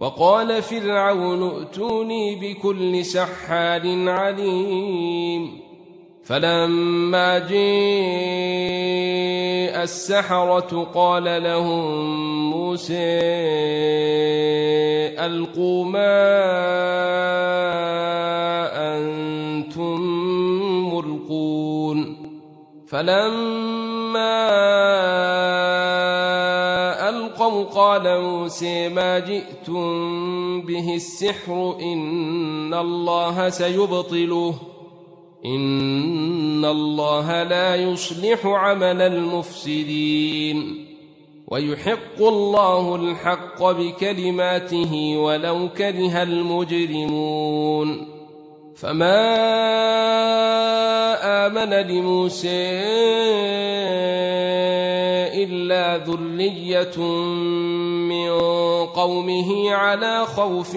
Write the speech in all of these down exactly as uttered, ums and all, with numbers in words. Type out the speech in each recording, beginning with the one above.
وقال فرعون ائتوني بكل سحار عليم فلما جاء السحرة قال لهم موسى ألقوا ما أنتم ملقون فلما ألقوا قال موسى ما جئتم به السحر إن الله سيبطله إن الله لا يصلح عمل المفسدين ويحق الله الحق بكلماته ولو كره المجرمون فما آمن لموسى إلا ذرية من قومه على خوف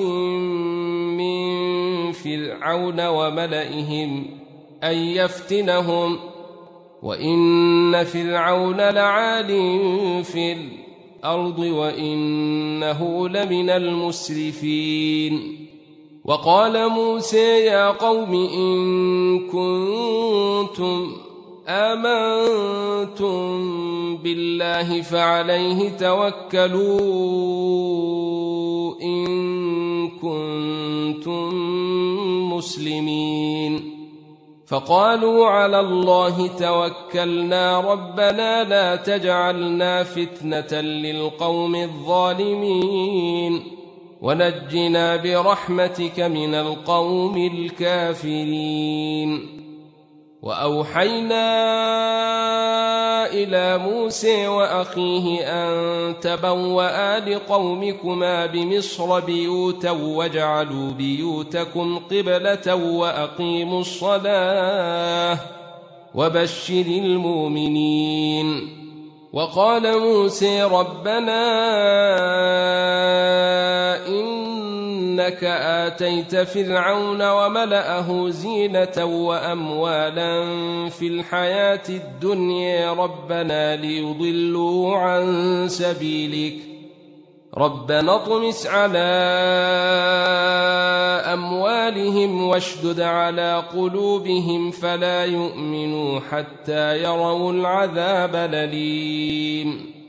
من فرعون وملئهم أن يفتنهم وإن فرعون لعال في الأرض وإنه لمن المسرفين وقال موسى يا قوم إن كنتم آمنتم بالله فعليه توكلوا إن كنتم مسلمين فقالوا على الله توكلنا ربنا لا تجعلنا فتنة للقوم الظالمين ونجنا برحمتك من القوم الكافرين وأوحينا إلى موسى وأخيه أن تبوأ لقومكما بمصر بيوتا واجعلوا بيوتكم قبلة وأقيموا الصلاة وبشر المؤمنين وقال موسى ربنا إنك آتيت فرعون وملأه زينة وأموالا في الحياة الدنيا ربنا ليضلوا عن سبيلك ربنا اطمس على أموالهم واشدد على قلوبهم فلا يؤمنوا حتى يروا العذاب الأليم